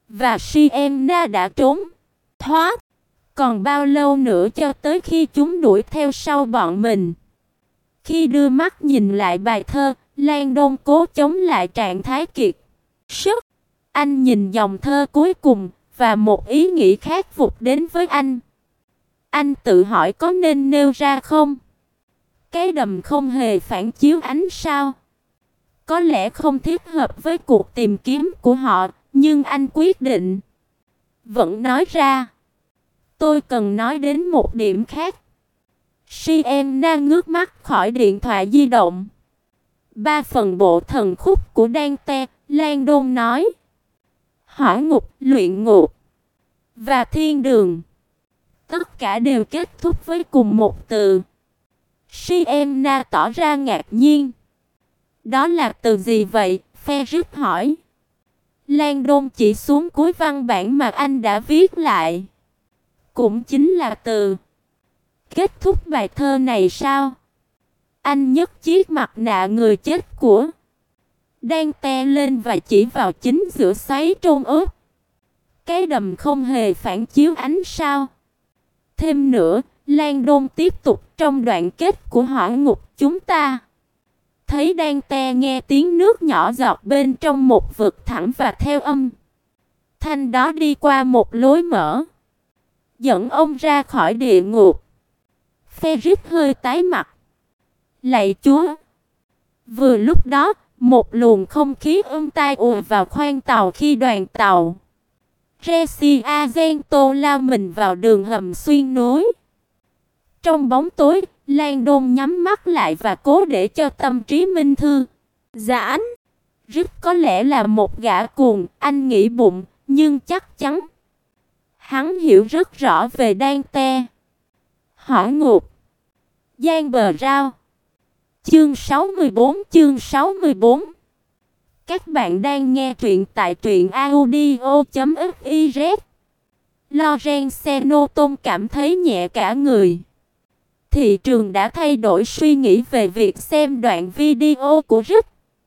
Và Sienna đã trốn thoát. Còn bao lâu nữa cho tới khi chúng đuổi theo sau bọn mình? Khi đưa mắt nhìn lại bài thơ, Langdon cố chống lại trạng thái kiệt sức. Anh nhìn dòng thơ cuối cùng và một ý nghĩ khác vụt đến với anh. Anh tự hỏi có nên nêu ra không? Cái đầm không hề phản chiếu ánh sao. Có lẽ không thích hợp với cuộc tìm kiếm của họ, nhưng anh quyết định vẫn nói ra. Tôi cần nói đến một điểm khác. Sienna ngước mắt khỏi điện thoại di động. 3 phần bộ thần khúc của Dante, Langdon nói. Hỏa ngục, luyện ngục và thiên đường. Tất cả đều kết thúc với cùng một từ. Sienna tỏ ra ngạc nhiên. Đó là từ gì vậy? Ferris hỏi. Langdon chỉ xuống cuối văn bản mà anh đã viết lại. Cũng chính là từ kết thúc bài thơ này sao? Anh nhấc chiếc mặt nạ người chết của Dante lên và chỉ vào chính giữa xoáy trôn ướt. Cái đầm không hề phản chiếu ánh sao. Thêm nữa, Langdon tiếp tục trong đoạn kết của hỏa ngục chúng ta thấy Dante nghe tiếng nước nhỏ giọt bên trong một vực thẳm và theo âm thanh đó đi qua một lối mở, dẫn ông ra khỏi địa ngục. Ferris hơi tái mặt. Lạy Chúa! Vừa lúc đó, một luồng không khí tai ùa vào khoang tàu khi đoàn tàu Resia Gento lao mình vào đường hầm xuyên núi. Trong bóng tối, Langdon nhắm mắt lại và cố để cho tâm trí minh thư giãn. Rất có lẽ là một gã cuồng, anh nghĩ bụng, nhưng chắc chắn hắn hiểu rất rõ về Dante. Hỏa ngục, Giang bờ rao. Chương 64. Các bạn đang nghe truyện tại truyệnaudio.fiz. Lorenzo Tôn cảm thấy nhẹ cả người. Thị trường đã thay đổi suy nghĩ về việc xem đoạn video của Rick.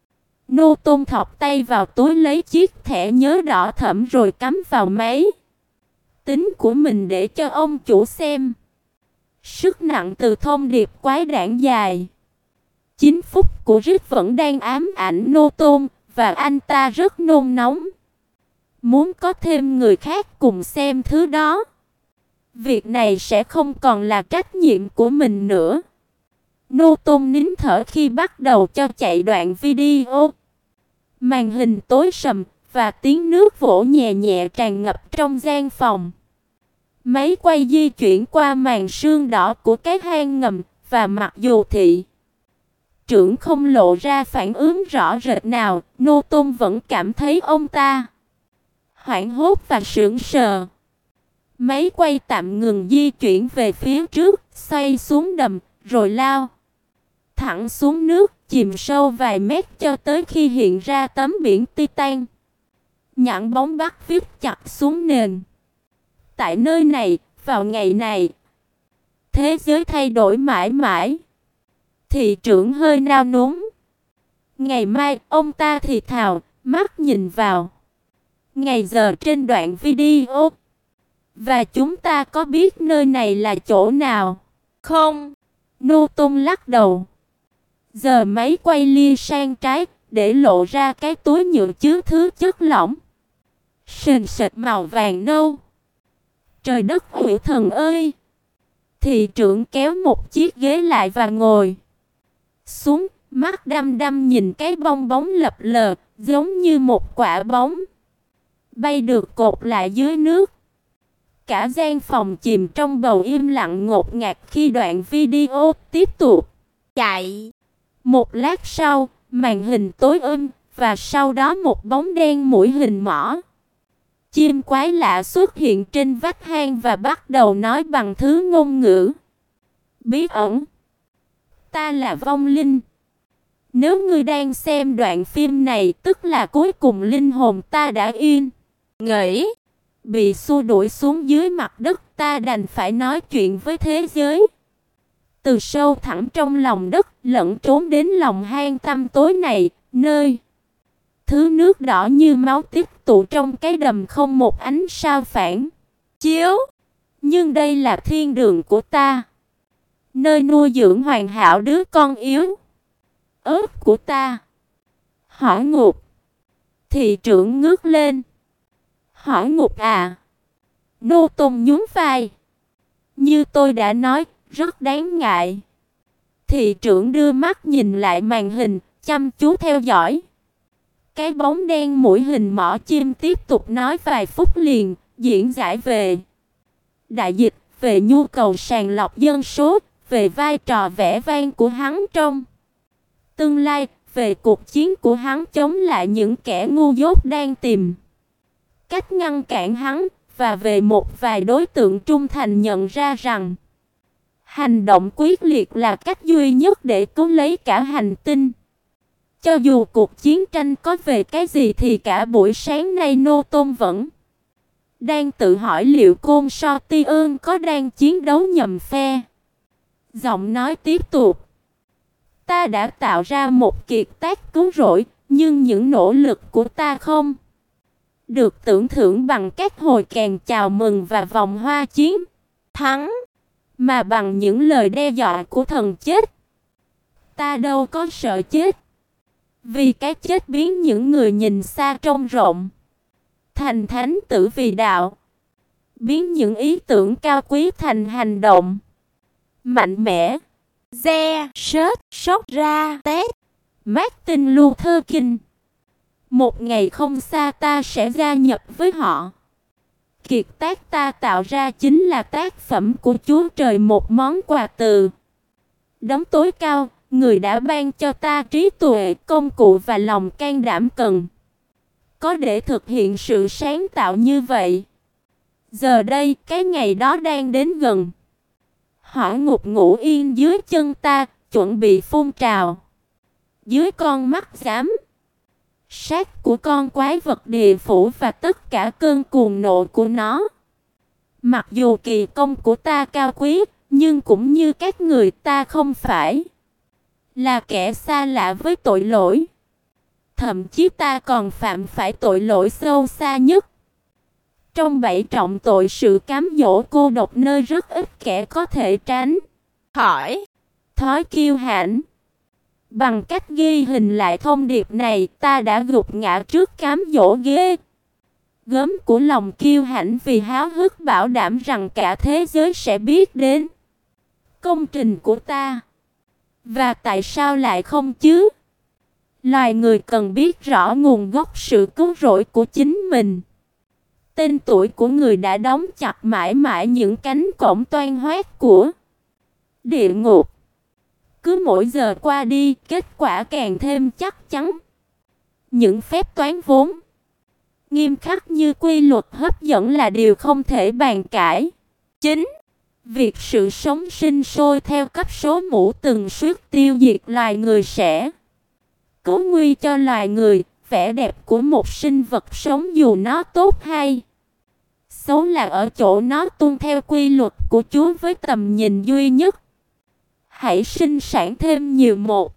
Nô Tôn thọc tay vào túi lấy chiếc thẻ nhớ đỏ thẫm rồi cắm vào máy tính của mình để cho ông chủ xem. Sức nặng từ thông điệp quái đản dài 9 phút của Rick vẫn đang ám ảnh Nô Tôn, và anh ta rất nôn nóng muốn có thêm người khác cùng xem thứ đó. Việc này sẽ không còn là trách nhiệm của mình nữa. Nô Tôn nín thở khi bắt đầu cho chạy đoạn video. Màn hình tối sầm và tiếng nước vỗ nhẹ nhẹ tràn ngập trong gian phòng. Máy quay di chuyển qua màn sương đỏ của cái hang ngầm, và mặc dù thị trưởng không lộ ra phản ứng rõ rệt nào, Nô Tôn vẫn cảm thấy ông ta hoảng hốt và sững sờ. Máy quay tạm ngừng di chuyển về phía trước, xoay xuống đầm, rồi lao thẳng xuống nước, chìm sâu vài mét cho tới khi hiện ra tấm biển Titan. Nhẵn bóng bắt viết chặt xuống nền. Tại nơi này, vào ngày này, thế giới thay đổi mãi mãi. Thị trưởng hơi nao núng. Ngày mai, ông ta thì thào, mắt nhìn vào ngày giờ trên đoạn video. Và chúng ta có biết nơi này là chỗ nào không? Nô Tôn lắc đầu. Giờ máy quay lia sang trái, để lộ ra cái túi nhựa chứa thứ chất lỏng sền sệt màu vàng nâu. Trời đất hủy thần ơi! Thị trưởng kéo một chiếc ghế lại và ngồi xuống, mắt đăm đăm nhìn cái bong bóng lập lờ, giống như một quả bóng bay được cột lại dưới nước. Cả gian phòng chìm trong bầu im lặng ngột ngạt khi đoạn video tiếp tục chạy. Một lát sau, màn hình tối và sau đó một bóng đen mũi hình mỏ chim quái lạ xuất hiện trên vách hang và bắt đầu nói bằng thứ ngôn ngữ bí ẩn. Ta là vong linh. Nếu ngươi đang xem đoạn phim này, tức là cuối cùng linh hồn ta đã yên nghỉ, bị xua đuổi xuống dưới mặt đất, ta đành phải nói chuyện với thế giới. Từ sâu thẳm trong lòng đất, lẫn trốn đến lòng hang tăm tối này, nơi Thứ nước đỏ như máu tích tụ trong cái đầm không một ánh sao phản chiếu. Nhưng đây là thiên đường của ta, nơi nuôi dưỡng hoàn hảo đứa con yếu ớt của ta. Hỏi Ngục. Thị trưởng ngước lên. Hỏi Ngục à? Nô Tôn nhún vai. Như tôi đã nói, rất đáng ngại. Thị trưởng đưa mắt nhìn lại màn hình, chăm chú theo dõi. Cái bóng đen mũi hình mỏ chim tiếp tục nói vài phút liền, diễn giải về đại dịch, về nhu cầu sàng lọc dân số, về vai trò vẻ vang của hắn trong tương lai, về cuộc chiến của hắn chống lại những kẻ ngu dốt đang tìm cách ngăn cản hắn, và về một vài đối tượng trung thành nhận ra rằng hành động quyết liệt là cách duy nhất để cứu lấy cả hành tinh. Cho dù cuộc chiến tranh có về cái gì thì cả buổi sáng nay Nô Tôn vẫn đang tự hỏi liệu Côn So Ti Ương có đang chiến đấu nhầm phe. Giọng nói tiếp tục. Ta đã tạo ra một kiệt tác cứu rỗi, nhưng những nỗ lực của ta không được tưởng thưởng bằng các hồi kèn chào mừng và vòng hoa chiến thắng, mà bằng những lời đe dọa của thần chết. Ta đâu có sợ chết, vì cái chết biến những người nhìn xa trông rộng thành thánh tử vì đạo, biến những ý tưởng cao quý thành hành động mạnh mẽ. Sốt ra Tết. Martin Luther King. Một ngày không xa ta sẽ gia nhập với họ. Kiệt tác ta tạo ra chính là tác phẩm của Chúa Trời, một món quà từ đấng tối cao, người đã ban cho ta trí tuệ, công cụ và lòng can đảm cần có để thực hiện sự sáng tạo như vậy. Giờ đây, cái ngày đó đang đến gần. Hỏa ngục ngủ yên dưới chân ta, chuẩn bị phun trào. Dưới con mắt giám sát của con quái vật địa phủ và tất cả cơn cuồng nộ của nó. Mặc dù kỳ công của ta cao quý, nhưng cũng như các người, ta không phải là kẻ xa lạ với tội lỗi. Thậm chí ta còn phạm phải tội lỗi sâu xa nhất. Trong 7 trọng tội, sự cám dỗ cô độc, nơi rất ít kẻ có thể tránh khỏi thói kiêu hãnh. Bằng cách ghi hình lại thông điệp này, ta đã gục ngã trước cám dỗ ghê gớm của lòng kiêu hãnh, vì háo hức bảo đảm rằng cả thế giới sẽ biết đến công trình của ta. Và tại sao lại không chứ? Loài người cần biết rõ nguồn gốc sự cứu rỗi của chính mình. Tên tuổi của người đã đóng chặt mãi mãi những cánh cổng toan hoét của địa ngục. Cứ mỗi giờ qua đi, kết quả càng thêm chắc chắn. Những phép toán vốn nghiêm khắc như quy luật hấp dẫn là điều không thể bàn cãi. Chính việc sự sống sinh sôi theo cấp số mũ từng suýt tiêu diệt loài người sẽ cứu nguy cho loài người. Vẻ đẹp của một sinh vật sống, dù nó tốt hay xấu, là ở chỗ nó tuân theo quy luật của Chúa với tầm nhìn duy nhất. Hãy sinh sản thêm nhiều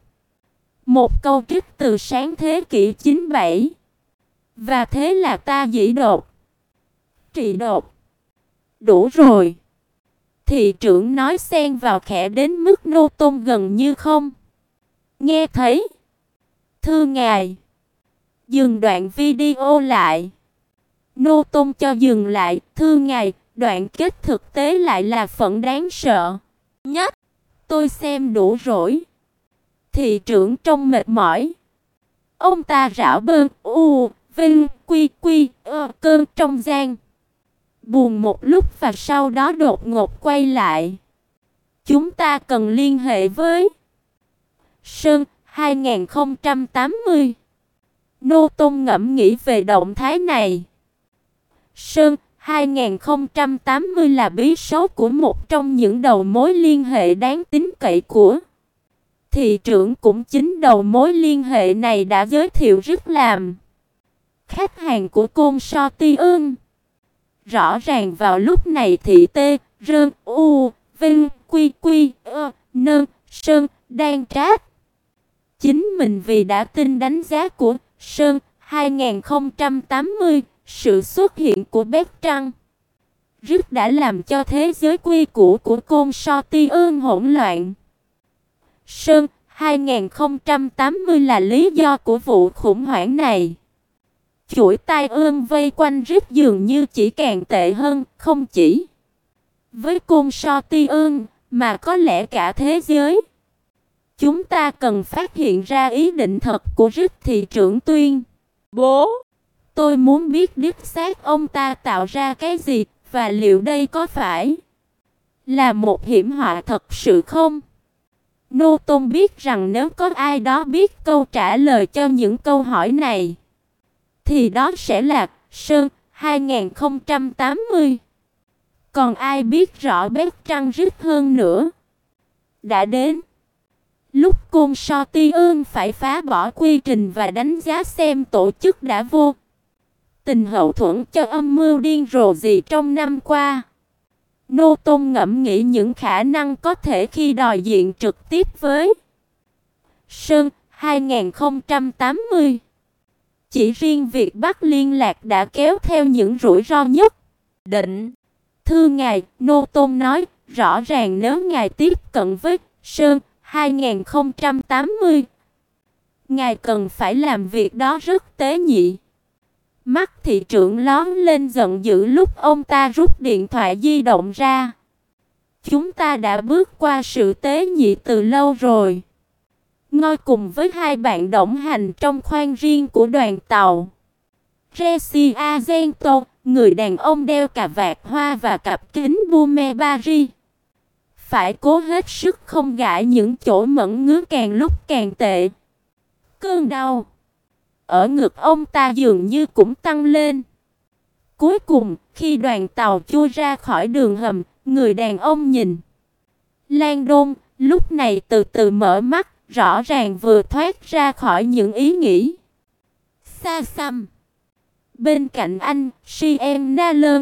một câu trích từ sáng thế kỷ 97. Và thế là ta dĩ đột trị đột. Đủ rồi. Thị trưởng nói xen vào khẽ đến mức Nô Tôn gần như không nghe thấy. Thưa ngài. Dừng đoạn video lại. Nô Tôn cho dừng lại. Thưa ngài, đoạn kết thực tế lại là phần đáng sợ nhất. Tôi xem đủ rồi. Thị trưởng trông mệt mỏi. Ông ta rảo bơn vinh quy cơn trong gian buồn một lúc và sau đó đột ngột quay lại. Chúng ta cần liên hệ với Sơn 2080. Nô Tôn ngẫm nghĩ về động thái này. Sơn 2080 là bí số của một trong những đầu mối liên hệ đáng tín cậy của thị trưởng. Cũng chính đầu mối liên hệ này đã giới thiệu rất làm khách hàng của Côn So Ti Ương. Rõ ràng vào lúc này thị Tê, Rơn, Vinh, Quy, Nơn, Sơn đang trách chính mình vì đã tin đánh giá của Sơn 2080, sự xuất hiện của Bét Trăng rất đã làm cho thế giới quy củ của Consortium hỗn loạn. Sơn 2080 là lý do của vụ khủng hoảng này. Chuỗi tai ương vây quanh rất dường như chỉ càng tệ hơn, không chỉ với Consortium mà có lẽ cả thế giới. Chúng ta cần phát hiện ra ý định thật của Rick thị trưởng Tuyên. Bố, tôi muốn biết đích xác ông ta tạo ra cái gì và liệu đây có phải là một hiểm họa thật sự không? Nô Tôn biết rằng nếu có ai đó biết câu trả lời cho những câu hỏi này thì đó sẽ là Sơn 2080. Còn ai biết rõ Bét Trăng Rick hơn nữa? Đã đến lúc Consortium phải phá bỏ quy trình và đánh giá xem tổ chức đã vô tình hậu thuẫn cho âm mưu điên rồ gì trong năm qua. Nô Tôn ngẫm nghĩ những khả năng có thể khi đòi diện trực tiếp với Sơn 2080. Chỉ riêng việc bắt liên lạc đã kéo theo những rủi ro nhất định. Thưa ngài, Nô Tôn nói, rõ ràng nếu ngài tiếp cận với Sơn 2080, ngài cần phải làm việc đó rất tế nhị. Mắt thị trưởng lóe lên giận dữ lúc ông ta rút điện thoại di động ra. Chúng ta đã bước qua sự tế nhị từ lâu rồi. Ngồi cùng với hai bạn đồng hành trong khoang riêng của đoàn tàu. Jesse Argento, người đàn ông đeo cà vạt hoa và cặp kính Bume Paris, phải cố hết sức không gãi những chỗ mẩn ngứa càng lúc càng tệ. Cơn đau ở ngực ông ta dường như cũng tăng lên. Cuối cùng, khi đoàn tàu chui ra khỏi đường hầm, người đàn ông nhìn Langdon, lúc này từ từ mở mắt, rõ ràng vừa thoát ra khỏi những ý nghĩ xa xăm. Bên cạnh anh, Sienna Lơn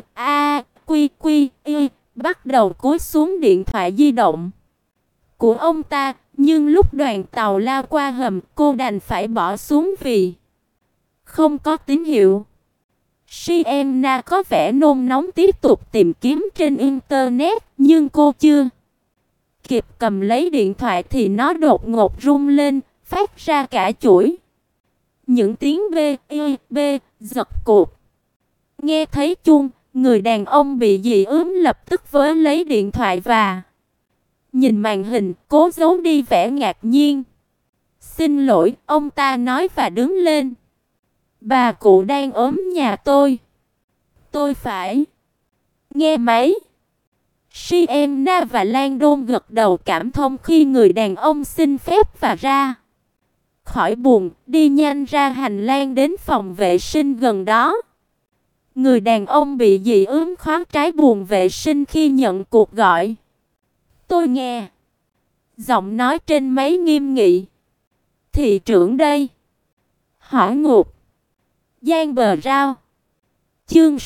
bắt đầu cúi xuống điện thoại di động của ông ta, nhưng lúc đoàn tàu lao qua hầm, cô đành phải bỏ xuống vì không có tín hiệu. Sienna có vẻ nôn nóng tiếp tục tìm kiếm trên internet, nhưng cô chưa kịp cầm lấy điện thoại thì nó đột ngột rung lên, phát ra cả chuỗi những tiếng b giật cụt. Nghe thấy chuông, người đàn ông bị dị ứng lập tức với lấy điện thoại và nhìn màn hình, cố giấu đi vẻ ngạc nhiên. "Xin lỗi", ông ta nói và đứng lên. "Bà cụ đang ốm nhà tôi phải nghe máy." Sienna và Langdon gật đầu cảm thông khi người đàn ông xin phép và ra khỏi buồng, đi nhanh ra hành lang đến phòng vệ sinh gần đó. Người đàn ông bị dị ứng khóa trái buồng vệ sinh khi nhận cuộc gọi. "Tôi nghe." Giọng nói trên máy nghiêm nghị. "Thị trưởng đây." Hỏa ngục. Giang bờ rao. Chương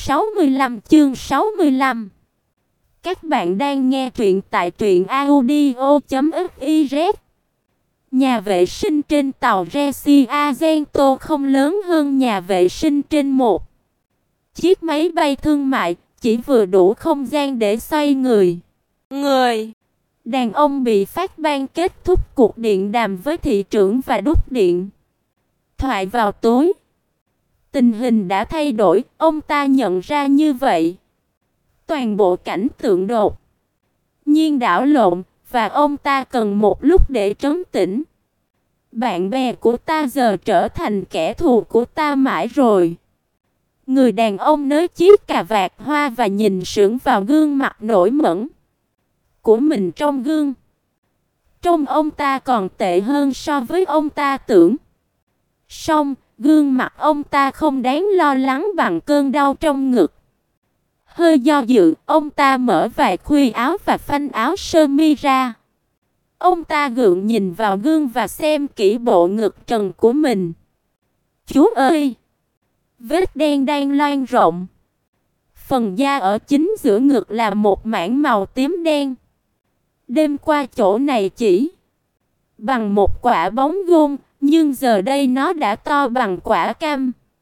65. Các bạn đang nghe truyện tại truyệnaudio.fiz. Nhà vệ sinh trên tàu Resi Argento không lớn hơn nhà vệ sinh trên một chiếc máy bay thương mại, chỉ vừa đủ không gian để xoay người. Đàn ông bị phát ban kết thúc cuộc điện đàm với thị trưởng và đút điện thoại vào túi. Tình hình đã thay đổi, ông ta nhận ra như vậy. Toàn bộ cảnh tượng đột nhiên đảo lộn và ông ta cần một lúc để trấn tĩnh. Bạn bè của ta giờ trở thành kẻ thù của ta mãi rồi. Người đàn ông nới chiếc cà vạt hoa và nhìn sững vào gương mặt nổi mẩn của mình trong gương. Trông ông ta còn tệ hơn so với ông ta tưởng. Song, gương mặt ông ta không đáng lo lắng bằng cơn đau trong ngực. Hơi do dự, ông ta mở vài khuy áo và phanh áo sơ mi ra. Ông ta gượng nhìn vào gương và xem kỹ bộ ngực trần của mình. Chú ơi! Vết đen đang loang rộng. Phần da ở chính giữa ngực là một mảng màu tím đen. Đêm qua chỗ này chỉ bằng một quả bóng gôn, nhưng giờ đây nó đã to bằng quả cam.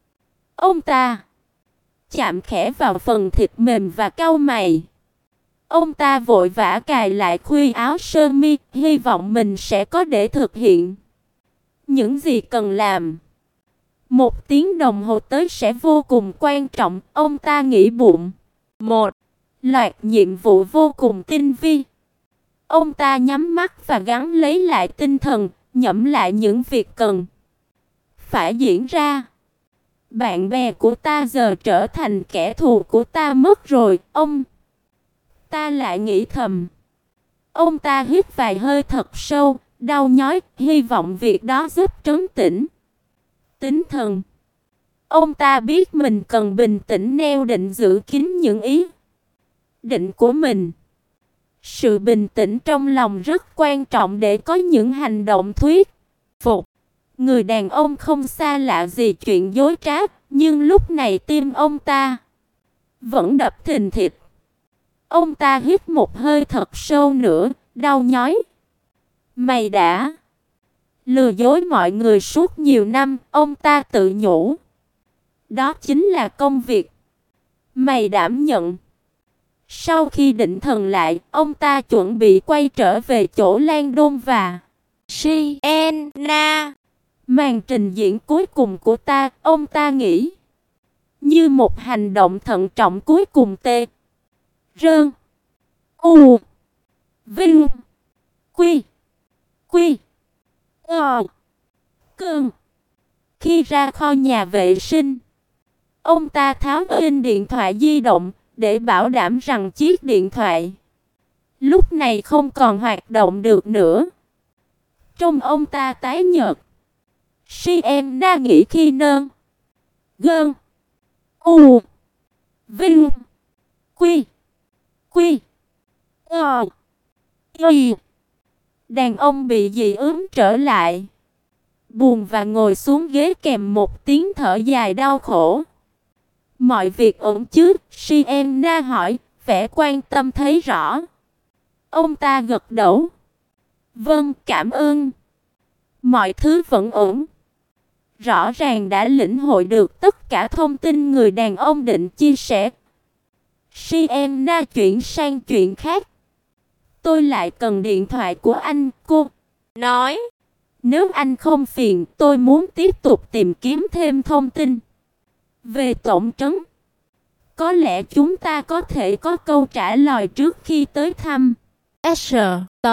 Ông ta chạm khẽ vào phần thịt mềm và cau mày. Ông ta vội vã cài lại khuy áo sơ mi, hy vọng mình sẽ có để thực hiện những gì cần làm. 1 tiếng đồng hồ tới sẽ vô cùng quan trọng, ông ta nghĩ bụng. Một loạt nhiệm vụ vô cùng tinh vi. Ông ta nhắm mắt và gắng lấy lại tinh thần, nhẩm lại những việc cần phải diễn ra. Bạn bè của ta giờ trở thành kẻ thù của ta mất rồi, ông ta lại nghĩ thầm. Ông ta hít vài hơi thật sâu, đau nhói, hy vọng việc đó giúp trấn tĩnh tinh thần. Ông ta biết mình cần bình tĩnh nêu định giữ kín những ý định của mình. Sự bình tĩnh trong lòng rất quan trọng để có những hành động thuyết phục. Người đàn ông không xa lạ gì chuyện dối trá, nhưng lúc này tim ông ta vẫn đập thình thịch. Ông ta hít một hơi thật sâu nữa, đau nhói. Mày đã lừa dối mọi người suốt nhiều năm, ông ta tự nhủ. Đó chính là công việc mày đảm nhận. Sau khi định thần lại, ông ta chuẩn bị quay trở về chỗ Lan Đôn và Sienna. Màn trình diễn cuối cùng của ta, ông ta nghĩ, như một hành động thận trọng cuối cùng. T Rơn U Vinh Quy Quy Cơn. Khi ra kho nhà vệ sinh, ông ta tháo pin điện thoại di động để bảo đảm rằng chiếc điện thoại lúc này không còn hoạt động được nữa. Trông ông ta tái nhợt. Sienna nghĩ khi nơn Gơn U Vinh Quy Quy Y. Đàn ông bị dị ứng trở lại, buồn và ngồi xuống ghế kèm một tiếng thở dài đau khổ. Mọi việc ổn chứ? Sienna hỏi, vẻ quan tâm thấy rõ. Ông ta gật đầu. Vâng, cảm ơn. Mọi thứ vẫn ổn. Rõ ràng đã lĩnh hội được tất cả thông tin người đàn ông định chia sẻ. Sienna chuyển sang chuyện khác. Tôi lại cần điện thoại của anh, cô nói. Nếu anh không phiền, tôi muốn tiếp tục tìm kiếm thêm thông tin về tổng trấn. Có lẽ chúng ta có thể có câu trả lời trước khi tới thăm. S T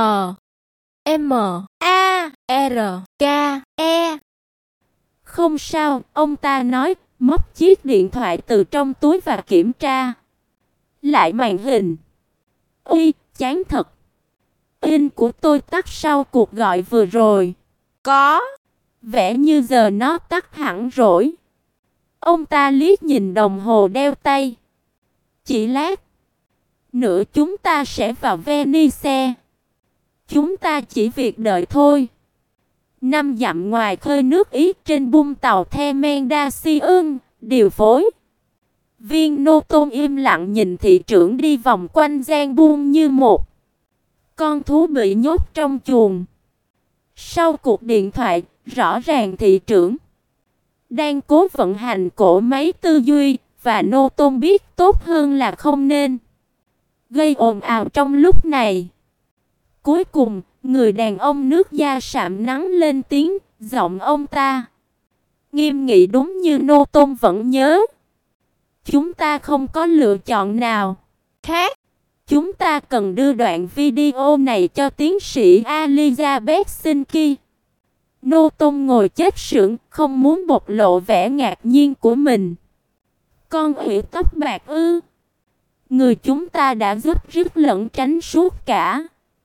M A R K E. Không sao, ông ta nói, móc chiếc điện thoại từ trong túi và kiểm tra lại màn hình. Ui, chán thật. Pin của tôi tắt sau cuộc gọi vừa rồi. Có vẻ như giờ nó tắt hẳn rồi. Ông ta liếc nhìn đồng hồ đeo tay. Chỉ lát nữa chúng ta sẽ vào Venice. Chúng ta chỉ việc đợi thôi. 5 dặm ngoài khơi nước Ý, trên bung tàu Themendasium, điều phối viên Nô Tôn im lặng nhìn thị trưởng đi vòng quanh gian buông như một con thú bị nhốt trong chuồng. Sau cuộc điện thoại, rõ ràng thị trưởng đang cố vận hành cỗ máy tư duy, và Nô Tôn biết tốt hơn là không nên gây ồn ào trong lúc này. Cuối cùng, người đàn ông nước da sạm nắng lên tiếng, giọng ông ta nghiêm nghị đúng như Nô Tôn vẫn nhớ. Chúng ta không có lựa chọn nào khác. Chúng ta cần đưa đoạn video này cho tiến sĩ Elizabeth Sinki. Nô Tôn ngồi chết sững, không muốn bộc lộ vẻ ngạc nhiên của mình. Con ủy tóc bạc ư? Người chúng ta đã giúp rất lẫn tránh suốt cả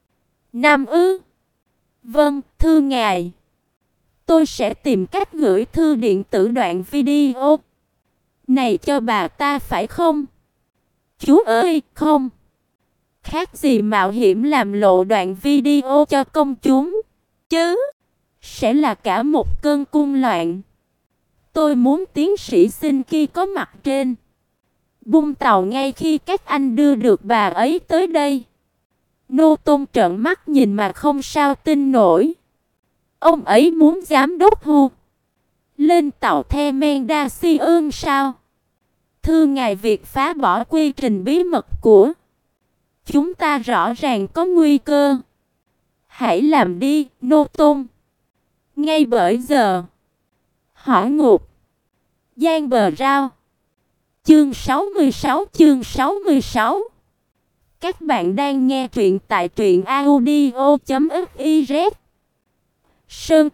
năm ư? Vâng, thưa ngài. Tôi sẽ tìm cách gửi thư điện tử đoạn video này cho bà ta phải không? Chú ơi, không. Khác gì mạo hiểm làm lộ đoạn video cho công chúng, chứ sẽ là cả một cơn cung loạn. Tôi muốn tiến sĩ Sinki có mặt trên bung tàu ngay khi các anh đưa được bà ấy tới đây. Nô Tôn trợn mắt nhìn mà không sao tin nổi. Ông ấy muốn giám đốc Hu Lên tàu The Mendasian sao? Thưa ngài, việc phá bỏ quy trình bí mật của chúng ta rõ ràng có nguy cơ. Hãy làm đi, Nô Tôn. Ngay bởi giờ. Hỏa ngục. Giang bờ rao. Chương 66. Các bạn đang nghe truyện tại truyệnaudio.fiz. Sơn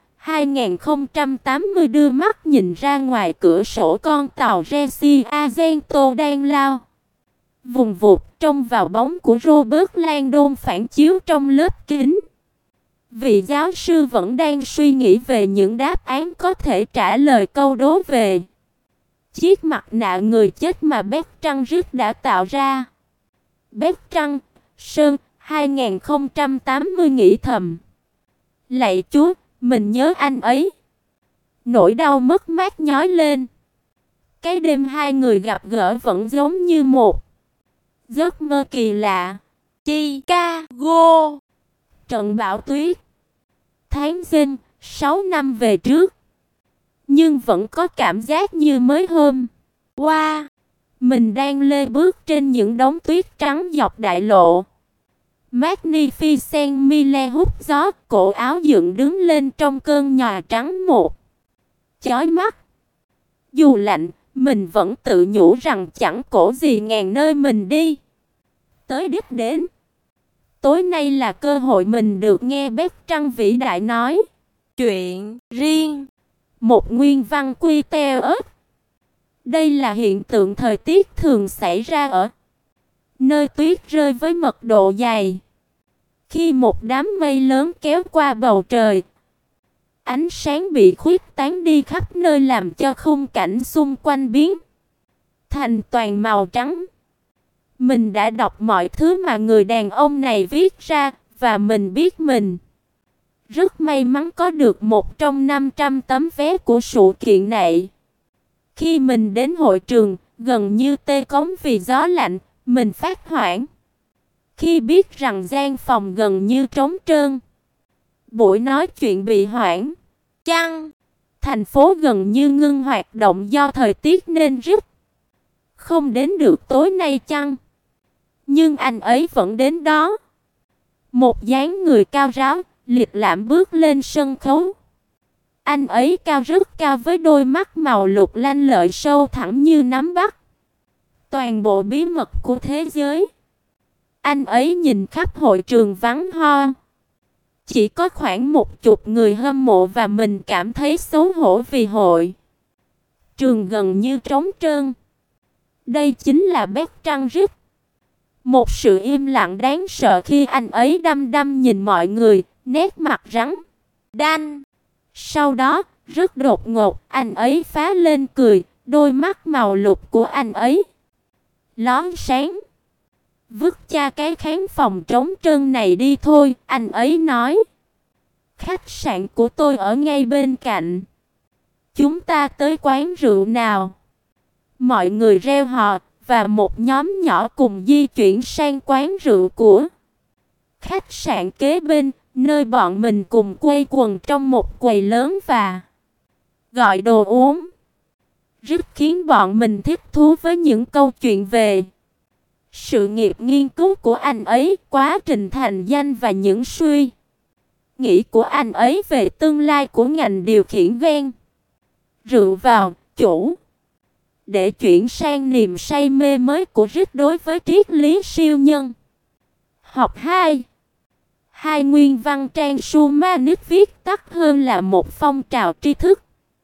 2080 đưa mắt nhìn ra ngoài cửa sổ, con tàu Resi Argento đang lao vùng vụt trông vào bóng của Robert Langdon phản chiếu trong lớp kính. Vị giáo sư vẫn đang suy nghĩ về những đáp án có thể trả lời câu đố về chiếc mặt nạ người chết mà Bertrand đã tạo ra. Bertrand, Sơn 2080 nghĩ thầm. Lạy Chúa, mình nhớ anh ấy. Nỗi đau mất mát nhói lên. Cái đêm hai người gặp gỡ vẫn giống như một giấc mơ kỳ lạ. Chicago. Trận bão tuyết. Tháng Giêng, 6 năm về trước. Nhưng vẫn có cảm giác như mới hôm qua. Mình đang lê bước trên những đống tuyết trắng dọc đại lộ. Magnificent Mille hút gió, cổ áo dựng đứng lên trong cơn nhòa trắng một chói mắt. Dù lạnh, mình vẫn tự nhủ rằng chẳng cổ gì ngàn nơi mình đi tới đích đến. Tối nay là cơ hội mình được nghe Bertrand vĩ đại nói chuyện riêng. Một nguyên văn quy teo ớt. Đây là hiện tượng thời tiết thường xảy ra ở nơi tuyết rơi với mật độ dày. Khi một đám mây lớn kéo qua bầu trời, ánh sáng bị khuếch tán đi khắp nơi làm cho khung cảnh xung quanh biến thành toàn màu trắng. Mình đã đọc mọi thứ mà người đàn ông này viết ra và mình biết mình rất may mắn có được một trong 500 tấm vé của sự kiện này. Khi mình đến hội trường, gần như tê cống vì gió lạnh, mình phát hoảng. Khi biết rằng gian phòng gần như trống trơn, buổi nói chuyện bị hoãn. Chăng, thành phố gần như ngưng hoạt động do thời tiết nên rất không đến được tối nay chăng? Nhưng anh ấy vẫn đến đó. Một dáng người cao ráo, lịch lãm bước lên sân khấu. Anh ấy cao, rất cao, với đôi mắt màu lục lanh lợi sâu thẳm như nắm bắt toàn bộ bí mật của thế giới. Anh ấy nhìn khắp hội trường vắng hoe. Chỉ có khoảng 10 người hâm mộ và mình cảm thấy xấu hổ vì hội trường gần như trống trơn. Đây chính là Bertrand. Một sự im lặng đáng sợ khi anh ấy đăm đăm nhìn mọi người, nét mặt rắn đanh. Sau đó, rất đột ngột, anh ấy phá lên cười, đôi mắt màu lục của anh ấy lóe sáng. Vứt cha cái khán phòng trống trơn này đi thôi, anh ấy nói. Khách sạn của tôi ở ngay bên cạnh. Chúng ta tới quán rượu nào. Mọi người reo hò và một nhóm nhỏ cùng di chuyển sang quán rượu của khách sạn kế bên, nơi bọn mình cùng quây quần trong một quầy lớn và gọi đồ uống. Rất khiến bọn mình thích thú với những câu chuyện về sự nghiệp nghiên cứu của anh ấy, quá trình thành danh và những suy nghĩ của anh ấy về tương lai của ngành điều khiển gen. Rượu vào, chủ. Để chuyển sang niềm say mê mới của Rick đối với triết lý siêu nhân. Học 2. Hai nguyên văn trang Schumann viết tắt hơn là một phong trào tri thức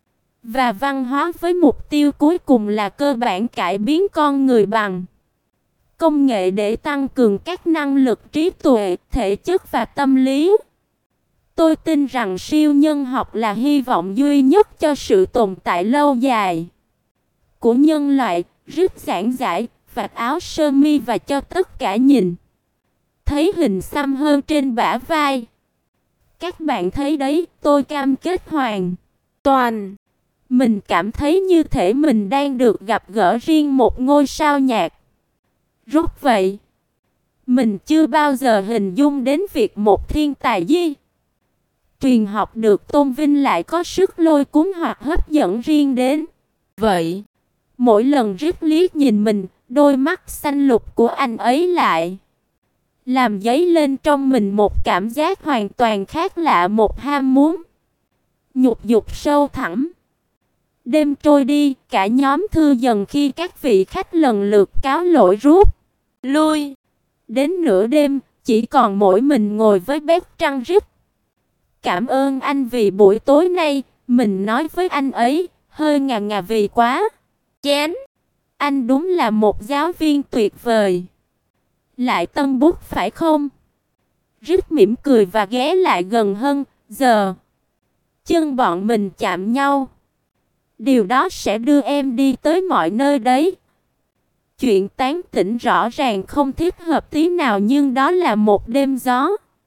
và văn hóa với mục tiêu cuối cùng là cơ bản cải biến con người bằng công nghệ để tăng cường các năng lực trí tuệ, thể chất và tâm lý. Tôi tin rằng siêu nhân học là hy vọng duy nhất cho sự tồn tại lâu dài của nhân loại. Rất giản giải, vạt áo sơ mi và cho tất cả nhìn thấy hình xăm hơn trên bả vai. Các bạn thấy đấy, tôi cam kết hoàn toàn. Mình cảm thấy như thể mình đang được gặp gỡ riêng một ngôi sao nhạc. Rốt vậy, mình chưa bao giờ hình dung đến việc một thiên tài di truyền học được tôn vinh lại có sức lôi cuốn hoặc hấp dẫn riêng đến. Vậy, mỗi lần Rip liếc nhìn mình, đôi mắt xanh lục của anh ấy lại làm dấy lên trong mình một cảm giác hoàn toàn khác lạ, một ham muốn, nhục dục sâu thẳm. Đêm trôi đi, cả nhóm thư dần khi các vị khách lần lượt cáo lỗi rút lui. Đến nửa đêm, chỉ còn mỗi mình ngồi với bếp trăng Rip. Cảm ơn anh vì buổi tối nay, mình nói với anh ấy, hơi ngà vì quá. Chén, anh đúng là một giáo viên tuyệt vời. Lại tân bút phải không? Rip mỉm cười và ghé lại gần hơn, giờ chân bọn mình chạm nhau. Điều đó sẽ đưa em đi tới mọi nơi đấy. Chuyện tán tỉnh rõ ràng không thích hợp tí nào, nhưng đó là một đêm gió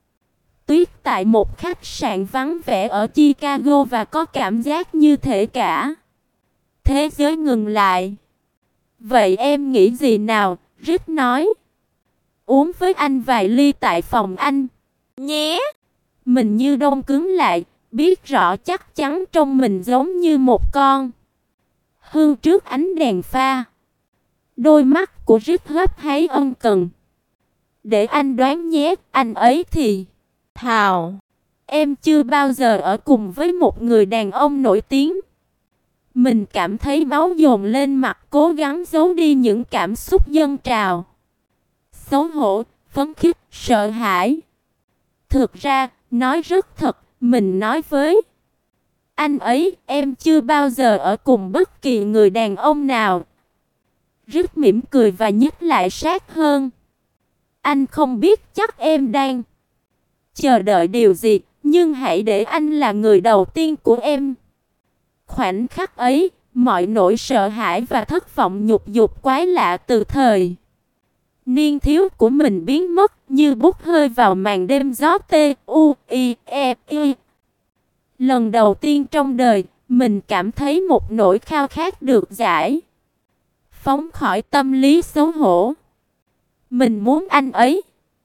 tuyết tại một khách sạn vắng vẻ ở Chicago và có cảm giác như thể cả thế giới ngừng lại. Vậy em nghĩ gì nào? Rip nói. Uống với anh vài ly tại phòng anh nhé. Mình như đông cứng lại, biết rõ chắc chắn trong mình giống như một con hươu trước ánh đèn pha. Đôi mắt của Rip hấp háy ân cần. Để anh đoán nhé, anh ấy thì Thào, em chưa bao giờ ở cùng với một người đàn ông nổi tiếng. Mình cảm thấy máu dồn lên mặt, cố gắng giấu đi những cảm xúc dâng trào. Xấu hổ, phấn khích, sợ hãi. Thực ra, nói rất thật, mình nói với anh ấy, em chưa bao giờ ở cùng bất kỳ người đàn ông nào. Rip mỉm cười và nhích lại sát hơn. Anh không biết chắc em đang chờ đợi điều gì, nhưng hãy để anh là người đầu tiên của em. Khoảnh khắc ấy, mọi nỗi sợ hãi và thất vọng nhục dục quái lạ từ thời niên thiếu của mình biến mất như bút hơi vào màn đêm gió T.U.I.E.I. Lần đầu tiên trong đời, mình cảm thấy một nỗi khao khát được giải phóng khỏi tâm lý xấu hổ. Mình muốn anh ấy.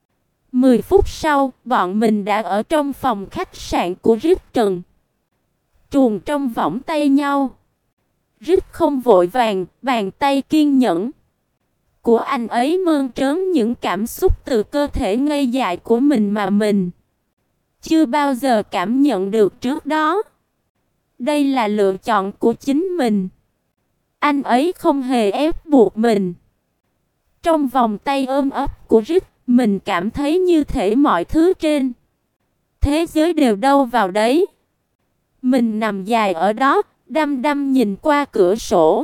10 phút sau, bọn mình đã ở trong phòng khách sạn của Rip Trần, truồng trong vòng tay nhau. Rip không vội vàng, bàn tay kiên nhẫn của anh ấy mơn trớn những cảm xúc từ cơ thể ngây dại của mình mà mình chưa bao giờ cảm nhận được trước đó. Đây là lựa chọn của chính mình. Anh ấy không hề ép buộc mình. Trong vòng tay ôm ấp của Rip, mình cảm thấy như thể mọi thứ trên thế giới đều đâu vào đấy. Mình nằm dài ở đó, đăm đăm nhìn qua cửa sổ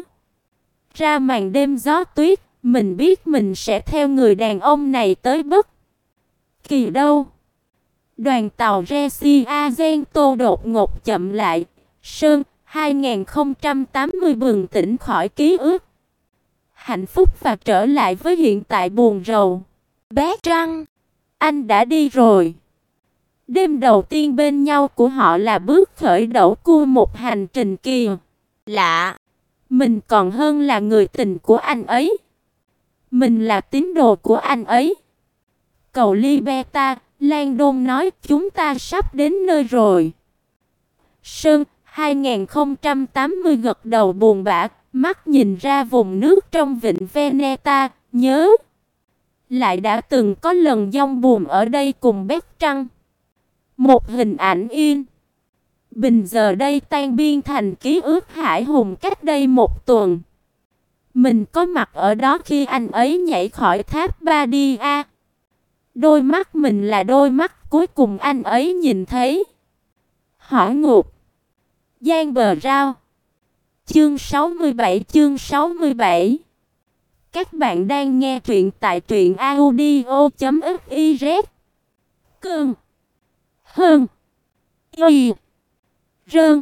ra màn đêm gió tuyết. Mình biết mình sẽ theo người đàn ông này tới bất kỳ đâu. Đoàn tàu Resiagento đột ngột chậm lại. Sơn 2080 bừng tỉnh khỏi ký ức hạnh phúc và trở lại với hiện tại buồn rầu. Bé Trăng, anh đã đi rồi. Đêm đầu tiên bên nhau của họ là bước khởi đầu của một hành trình kỳ lạ. Mình còn hơn là người tình của anh ấy. Mình là tín đồ của anh ấy. Cầu Liberta, Landon nói chúng ta sắp đến nơi rồi. Sơn 2080 gật đầu buồn bã, mắt nhìn ra vùng nước trong vịnh Veneta, nhớ lại đã từng có lần giông buồm ở đây cùng Bét Trăng. Một hình ảnh yên bình giờ đây tan biến thành ký ức hải hùng cách đây một tuần. Mình có mặt ở đó khi anh ấy nhảy khỏi tháp Badia. Đôi mắt mình là đôi mắt cuối cùng anh ấy nhìn thấy. Hỏa ngục, Giang bờ rao. Chương 67. Các bạn đang nghe truyện tại truyệnaudio.fiz. Cơn Hơn Y Rơn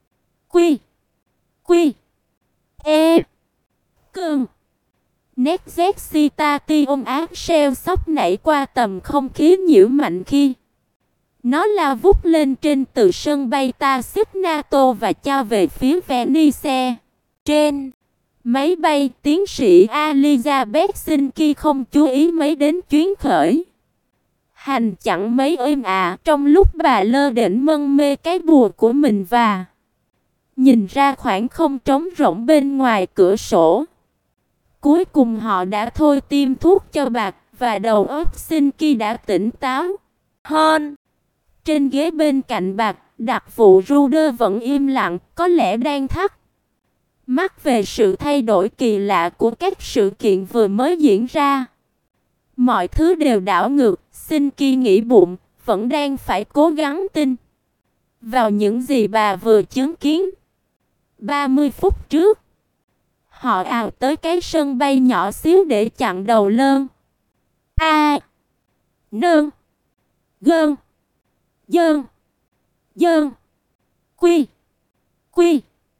Quy E Cơn Nét Zexcitation ác seo sóc nảy qua tầm không khí nhiễu mạnh khi nó lao vút lên trên từ sân bay Tasignato và cho về phía Venice. Trên máy bay, tiến sĩ Elizabeth Sinki không chú ý mấy đến chuyến khởi Hành chẳng mấy êm trong lúc bà lơ đễnh mân mê cái bùa của mình và nhìn ra khoảng không trống rỗng bên ngoài cửa sổ. Cuối cùng họ đã thôi tiêm thuốc cho Bạc và đầu óc Shinki đã tỉnh táo hơn. Trên ghế bên cạnh Bạc, đặc vụ Ruder vẫn im lặng, có lẽ đang thắc mắc về sự thay đổi kỳ lạ của các sự kiện vừa mới diễn ra. Mọi thứ đều đảo ngược, Shinki nghĩ bụng, vẫn đang phải cố gắng tin vào những gì bà vừa chứng kiến. 30 phút trước, họ ào tới cái sân bay nhỏ xíu để chặn đầu Lơn A Nơn Gơn Dơn Dơn Quy Quy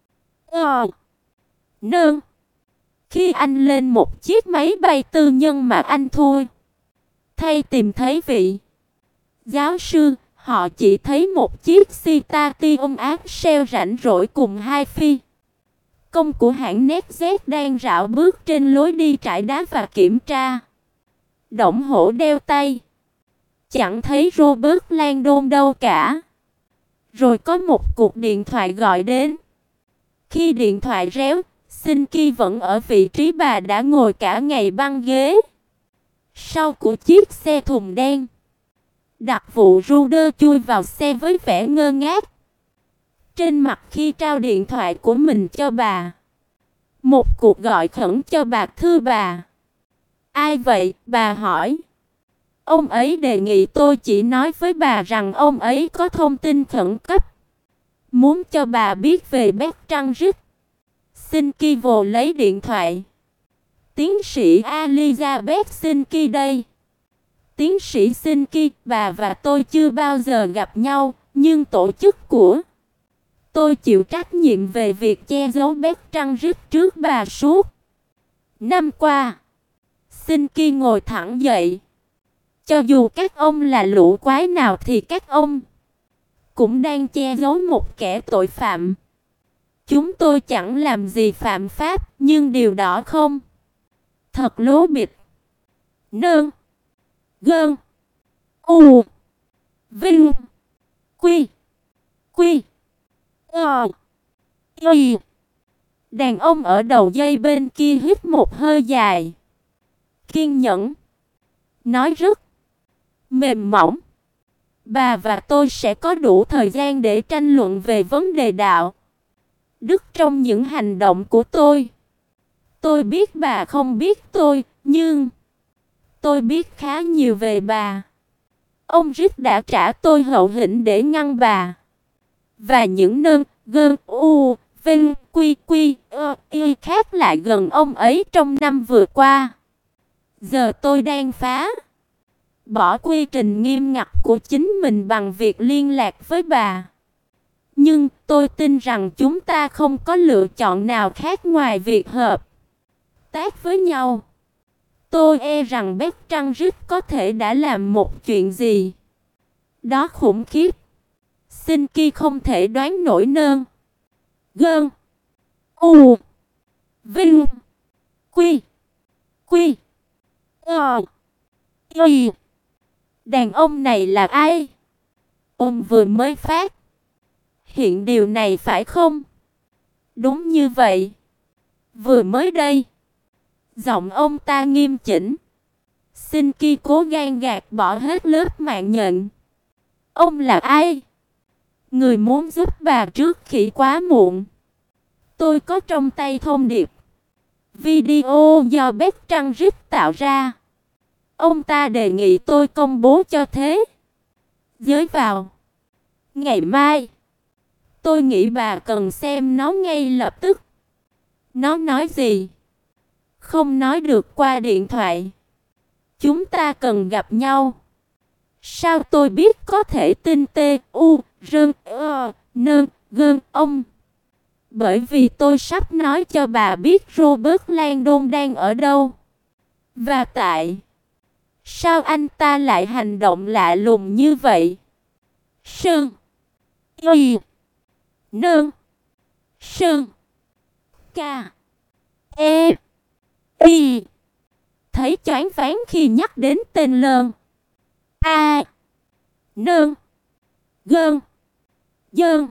Nơn. Khi anh lên một chiếc máy bay tư nhân mà anh thua, thay tìm thấy vị giáo sư, họ chỉ thấy một chiếc Citation Axel rảnh rỗi cùng hai phi công của hãng NetJet đang rảo bước trên lối đi trải đá và kiểm tra đồng hồ đeo tay. Chẳng thấy Robert Langdon đâu cả. Rồi có một cuộc điện thoại gọi đến. Khi điện thoại réo, Shinki vẫn ở vị trí bà đã ngồi cả ngày băng ghế sau của chiếc xe thùng đen. Đặc vụ Ruder chui vào xe với vẻ ngơ ngác trên mặt khi trao điện thoại của mình cho bà. Một cuộc gọi khẩn cho Bạc thưa bà. Ai vậy? Bà hỏi. Ông ấy đề nghị tôi chỉ nói với bà rằng ông ấy có thông tin khẩn cấp, muốn cho bà biết về Bertrand. Shinki vồ lấy điện thoại. Tiến sĩ Elizabeth Shinki đây. Tiến sĩ Shinki, bà và tôi chưa bao giờ gặp nhau, nhưng tổ chức của tôi chịu trách nhiệm về việc che giấu Bertrand trước bà suốt năm qua. Shinki ngồi thẳng dậy. Cho dù các ông là lũ quái nào thì các ông cũng đang che giấu một kẻ tội phạm. Chúng tôi chẳng làm gì phạm pháp, nhưng điều đó không thật lố bịch. Nơn Gơn U Vinh Quy Quy Y. Đàn ông ở đầu dây bên kia hít một hơi dài, kiên nhẫn nói rất mềm mỏng. Bà và tôi sẽ có đủ thời gian để tranh luận về vấn đề đạo đức trong những hành động của tôi. Tôi biết bà không biết tôi, nhưng tôi biết khá nhiều về bà. Ông Rick đã trả tôi hậu hĩnh để ngăn bà và những Nơn Gơn U Vinh Quy Quy Y khác lại gần ông ấy trong năm vừa qua. Giờ tôi đang phá bỏ quy trình nghiêm ngặt của chính mình bằng việc liên lạc với bà. Nhưng tôi tin rằng chúng ta không có lựa chọn nào khác ngoài việc hợp tác với nhau. Tôi e rằng Bertrand có thể đã làm một chuyện gì đó khủng khiếp. Shinki không thể đoán nổi. Nơn Gơn U Vinh Quy Quy Y. Đàn ông này là ai? Ông vừa mới phát hiện điều này phải không? Đúng như vậy. Vừa mới đây. Giọng ông ta nghiêm chỉnh. Shinki cố gan gạt bỏ hết lớp mạng nhện. Ông là ai? Người muốn giúp bà trước khi quá muộn. Tôi có trong tay thông điệp video do Bertrand tạo ra. Ông ta đề nghị tôi công bố cho thế giới vào ngày mai. Tôi nghĩ bà cần xem nó ngay lập tức. Nó nói gì? Không nói được qua điện thoại. Chúng ta cần gặp nhau. Sao tôi biết có thể tin Nơn Gơn ông? Bởi vì tôi sắp nói cho bà biết Robert Langdon đang ở đâu. Và tại sao anh ta lại hành động lạ lùng như vậy? Sơn Y Nơn Sơn Ca E Y. Thấy choáng váng khi nhắc đến tên Lơn A Nương. Gơn. Dơn.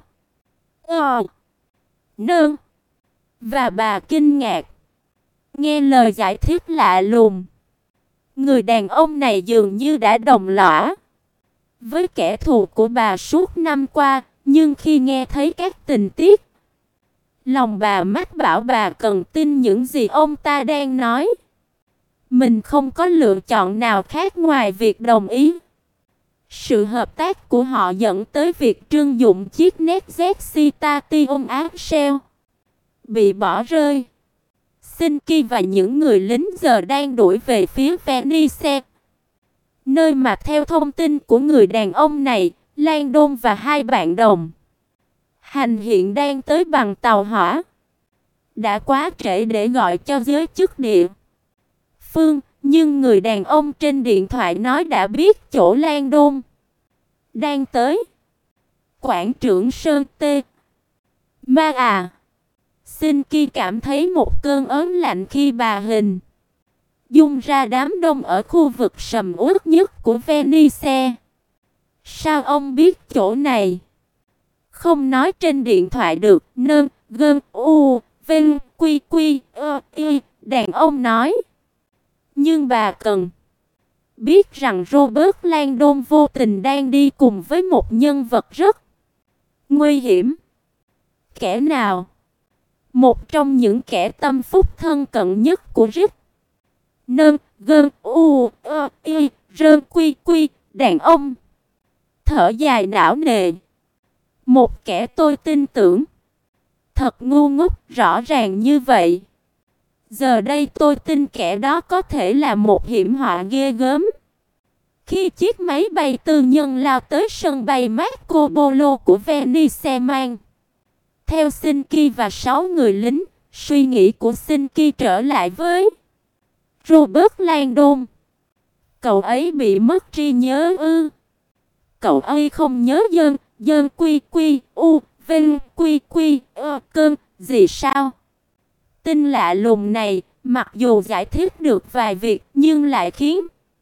Nương. Và bà kinh ngạc. Nghe lời giải thích lạ lùng. Người đàn ông này dường như đã đồng lõa với kẻ thù của bà suốt năm qua, nhưng khi nghe thấy các tình tiết, lòng bà mách bảo bà cần tin những gì ông ta đang nói. Mình không có lựa chọn nào khác ngoài việc đồng ý. Sự hợp tác của họ dẫn tới việc trưng dụng chiếc NetZ Citation Axel bị bỏ rơi. Shinki và những người lính giờ đang đuổi về phía Venice, nơi mà theo thông tin của người đàn ông này, Langdon và hai bạn đồng hành hiện đang tới bằng tàu hỏa. Đã quá trễ để gọi cho giới chức địa phương, nhưng người đàn ông trên điện thoại nói đã biết chỗ Langdon đang tới. Quản trưởng Sơn Tê. Ma à! Shinki cảm thấy một cơn ớn lạnh khi bà hình dung ra đám đông ở khu vực sầm uất nhất của Venice. Sao ông biết chỗ này? Không nói trên điện thoại được. Nơn, gơn, u, vinh, quy, quy, y, đàn ông nói. Nhưng bà cần biết rằng Robert Langdon vô tình đang đi cùng với một nhân vật rất nguy hiểm. Kẻ nào? Một trong những kẻ tâm phúc thân cận nhất của Rick. Nơn, gơn, u, y, rơn, quy, quy, đàn ông thở dài não nề. Một kẻ tôi tin tưởng. Thật ngu ngốc, rõ ràng như vậy. Giờ đây tôi tin kẻ đó có thể là một hiểm họa ghê gớm. Khi chiếc máy bay tư nhân lao tới sân bay Marco Polo của Venice mang theo Shinki và 6 người lính, suy nghĩ của Shinki trở lại với Robert Langdon. Cậu ấy bị mất trí nhớ ư? Cậu ấy không nhớ dơn quy quy u vinh quy quy cơn gì sao? Tin lạ lùng này, mặc dù giải thích được vài việc nhưng lại khiến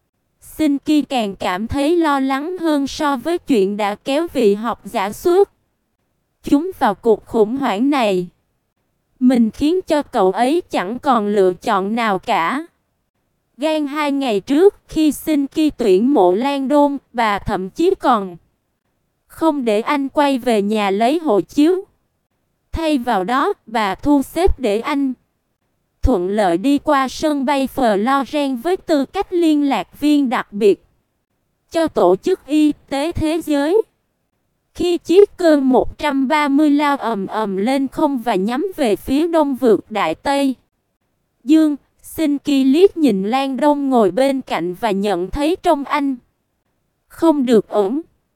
Shinki càng cảm thấy lo lắng hơn so với chuyện đã kéo vị học giả suốt chúng vào cuộc khủng hoảng này. Mình khiến cho cậu ấy chẳng còn lựa chọn nào cả. Gan 2 ngày trước, khi Shinki tuyển mộ Langdon, bà thậm chí còn không để anh quay về nhà lấy hộ chiếu. Thay vào đó, bà thu xếp để anh thuận lợi đi qua sân bay Florence với tư cách liên lạc viên đặc biệt cho Tổ chức Y tế Thế giới. Khi chiếc cơn 130 lao ầm ầm lên không và nhắm về phía đông vượt Đại Tây Dương, Shinki liếc nhìn Langdon ngồi bên cạnh và nhận thấy trong anh không được ổn.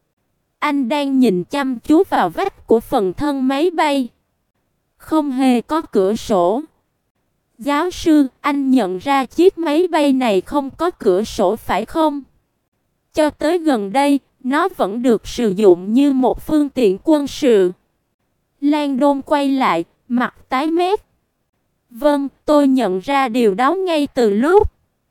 Anh đang nhìn chăm chú vào vách của phần thân máy bay. Không hề có cửa sổ. Giáo sư, anh nhận ra chiếc máy bay này không có cửa sổ phải không? Cho tới gần đây, nó vẫn được sử dụng như một phương tiện quân sự. Langdon quay lại, mặt tái mét. Vâng, tôi nhận ra điều đó ngay từ lúc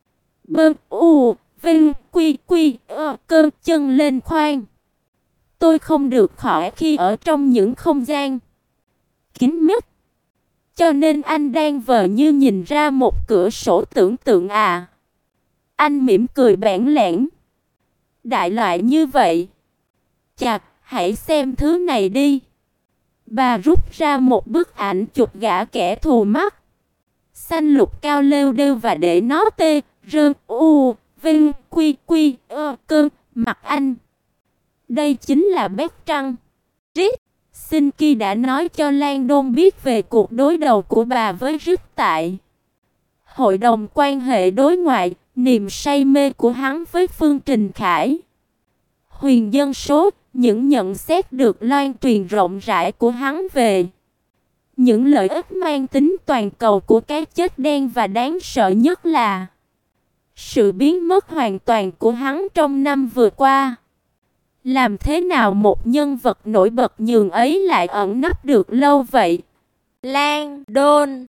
vinh, quy, quy, cơn chân lên khoang. Tôi không được khỏi khi ở trong những không gian kín mít. Cho nên anh đang vờ như nhìn ra một cửa sổ tưởng tượng à? Anh mỉm cười bẽn lẽn. Đại loại như vậy. Chà, hãy xem thứ này đi. Bà rút ra một bức ảnh chụp gã kẻ thù mắt xanh lục cao lêu đêu và để nó tê, rơn, u, vinh, quy, quy, cơn, mặt anh. Đây chính là Bét Trăng. Rick. Shinki đã nói cho Langdon biết về cuộc đối đầu của bà với Rick tại Hội đồng quan hệ đối ngoại, niềm say mê của hắn với Phương Trình Khải. Huyền dân số, những nhận xét được loan truyền rộng rãi của hắn về những lợi ích mang tính toàn cầu của cái chết đen và đáng sợ nhất là sự biến mất hoàn toàn của hắn trong năm vừa qua. Làm thế nào một nhân vật nổi bật nhường ấy lại ẩn nấp được lâu vậy? Langdon